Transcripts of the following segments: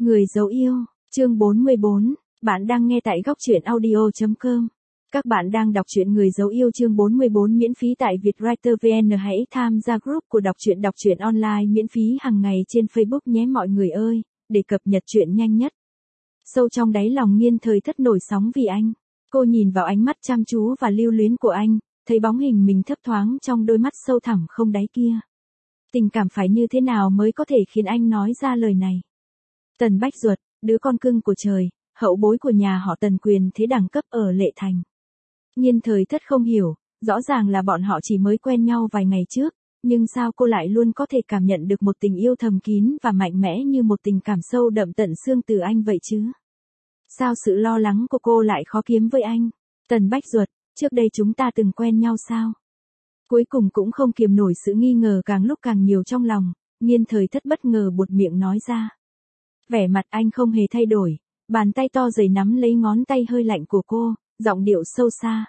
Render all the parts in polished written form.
Người dấu yêu, chương 44, bạn đang nghe tại góc truyện audio.com. Các bạn đang đọc truyện Người dấu yêu chương 44 miễn phí tại Vietwriter VN. Hãy tham gia group của đọc truyện online miễn phí hàng ngày trên Facebook nhé mọi người ơi, để cập nhật truyện nhanh nhất. Sâu trong đáy lòng Nghiên Thời Thất nổi sóng vì anh. Cô nhìn vào ánh mắt chăm chú và lưu luyến của anh, thấy bóng hình mình thấp thoáng trong đôi mắt sâu thẳm không đáy kia. Tình cảm phải như thế nào mới có thể khiến anh nói ra lời này? Tần Bách Duật, đứa con cưng của trời, hậu bối của nhà họ Tần quyền thế đẳng cấp ở Lệ Thành. Nghiên Thời Thất không hiểu, rõ ràng là bọn họ chỉ mới quen nhau vài ngày trước, nhưng sao cô lại luôn có thể cảm nhận được một tình yêu thầm kín và mạnh mẽ như một tình cảm sâu đậm tận xương từ anh vậy chứ? Sao sự lo lắng của cô lại khó kiếm với anh? Tần Bách Duật, trước đây chúng ta từng quen nhau sao? Cuối cùng cũng không kiềm nổi sự nghi ngờ càng lúc càng nhiều trong lòng, Nghiên Thời Thất bất ngờ buột miệng nói ra. Vẻ mặt anh không hề thay đổi, bàn tay to dày nắm lấy ngón tay hơi lạnh của cô, giọng điệu sâu xa.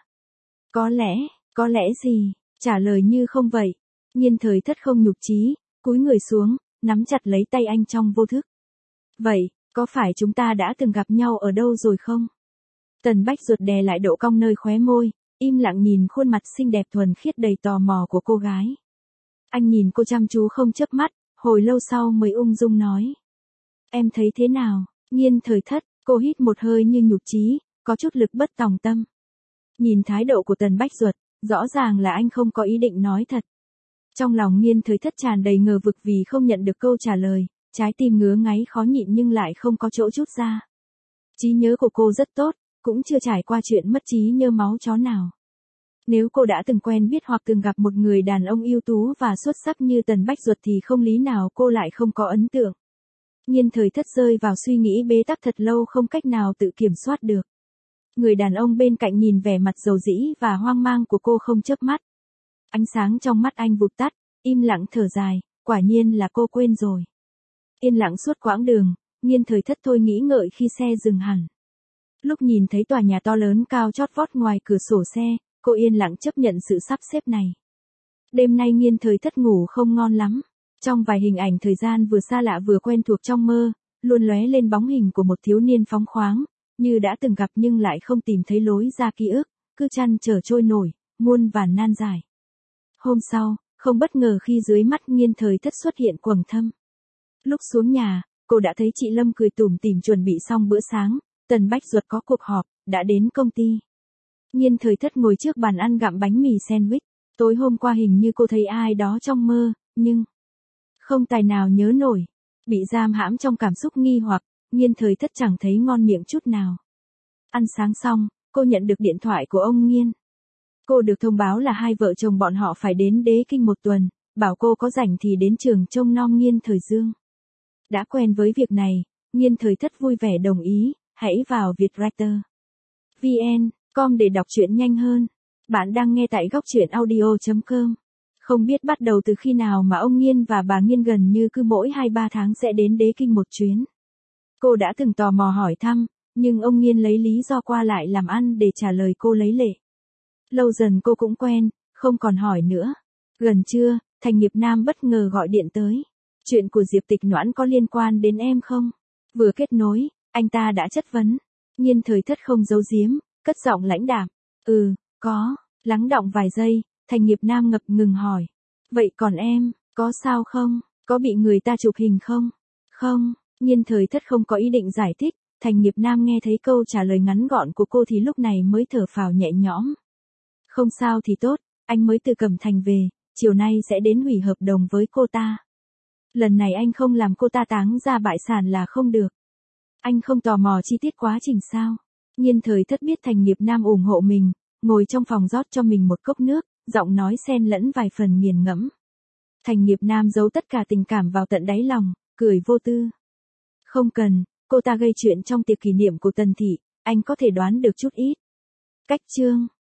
Có lẽ gì? Trả lời như không vậy. Nghiên Thời Thất không nhục chí, cúi người xuống, nắm chặt lấy tay anh trong vô thức. Vậy, có phải chúng ta đã từng gặp nhau ở đâu rồi không? Tần Bách Duật đè lại độ cong nơi khóe môi, im lặng nhìn khuôn mặt xinh đẹp thuần khiết đầy tò mò của cô gái. Anh nhìn cô chăm chú không chớp mắt, hồi lâu sau mới ung dung nói. Em thấy thế nào? Nghiên Thời Thất, cô hít một hơi như nhục chí, có chút lực bất tòng tâm. Nhìn thái độ của Tần Bách Duật, rõ ràng là anh không có ý định nói thật. Trong lòng Nghiên Thời Thất tràn đầy ngờ vực vì không nhận được câu trả lời, trái tim ngứa ngáy khó nhịn nhưng lại không có chỗ trút ra. Trí nhớ của cô rất tốt, cũng chưa trải qua chuyện mất trí nhớ máu chó nào. Nếu cô đã từng quen biết hoặc từng gặp một người đàn ông ưu tú và xuất sắc như Tần Bách Duật thì không lý nào cô lại không có ấn tượng. Nghiên Thời Thất rơi vào suy nghĩ bế tắc thật lâu không cách nào tự kiểm soát được. Người đàn ông bên cạnh nhìn vẻ mặt dầu dĩ và hoang mang của cô không chớp mắt. Ánh sáng trong mắt anh vụt tắt, im lặng thở dài, quả nhiên là cô quên rồi. Yên lặng suốt quãng đường, Nghiên Thời Thất thôi nghĩ ngợi khi xe dừng hẳn. Lúc nhìn thấy tòa nhà to lớn cao chót vót ngoài cửa sổ xe, cô yên lặng chấp nhận sự sắp xếp này. Đêm nay Nghiên Thời Thất ngủ không ngon lắm. Trong vài hình ảnh thời gian vừa xa lạ vừa quen thuộc trong mơ, luôn lóe lên bóng hình của một thiếu niên phóng khoáng, như đã từng gặp nhưng lại không tìm thấy lối ra ký ức, cứ chăn trở trôi nổi, muôn vàn nan giải. Hôm sau, không bất ngờ khi dưới mắt Nghiên Thời Thất xuất hiện quầng thâm. Lúc xuống nhà, cô đã thấy chị Lâm cười tủm tỉm chuẩn bị xong bữa sáng, Tần Bách Duật có cuộc họp, đã đến công ty. Nghiên Thời Thất ngồi trước bàn ăn gặm bánh mì sandwich, tối hôm qua hình như cô thấy ai đó trong mơ, nhưng không tài nào nhớ nổi. Bị giam hãm trong cảm xúc nghi hoặc, Nghiên Thời Thất chẳng thấy ngon miệng chút nào. Ăn sáng xong, cô nhận được điện thoại của ông Nghiên. Cô được thông báo là hai vợ chồng bọn họ phải đến Đế Kinh một tuần, bảo cô có rảnh thì đến trường trông nom Nghiên Thời Dương. Đã quen với việc này, Nghiên Thời Thất vui vẻ đồng ý, hãy vào Vietwriter VN.com để đọc truyện nhanh hơn. Bạn đang nghe tại góc truyện audio.com. Không biết bắt đầu từ khi nào mà ông Nghiên và bà Nghiên gần như cứ mỗi 2-3 tháng sẽ đến Đế Kinh một chuyến. Cô đã từng tò mò hỏi thăm, nhưng ông Nghiên lấy lý do qua lại làm ăn để trả lời cô lấy lệ. Lâu dần cô cũng quen, không còn hỏi nữa. Gần trưa, Thành Nghiệp Nam bất ngờ gọi điện tới. Chuyện của Diệp Tịch Noãn có liên quan đến em không? Vừa kết nối, anh ta đã chất vấn. Nghiên Thời Thất không giấu giếm, cất giọng lãnh đạm. Có. Lắng đọng vài giây, Thành Nghiệp Nam ngập ngừng hỏi. Vậy còn em, có sao không? Có bị người ta chụp hình không? Không, Nghiên Thời Thất không có ý định giải thích. Thành Nghiệp Nam nghe thấy câu trả lời ngắn gọn của cô thì lúc này mới thở phào nhẹ nhõm. Không sao thì tốt, anh mới từ Cẩm Thành về, chiều nay sẽ đến hủy hợp đồng với cô ta. Lần này anh không làm cô ta táng ra bại sản là không được. Anh không tò mò chi tiết quá trình sao? Nghiên Thời Thất biết Thành Nghiệp Nam ủng hộ mình, ngồi trong phòng rót cho mình một cốc nước, giọng nói xen lẫn vài phần nghiền ngẫm. Thành Nghiệp Nam giấu tất cả tình cảm vào tận đáy lòng, cười vô tư. Không cần, cô ta gây chuyện trong tiệc kỷ niệm của Tần Thị, anh có thể đoán được chút ít. Cách chương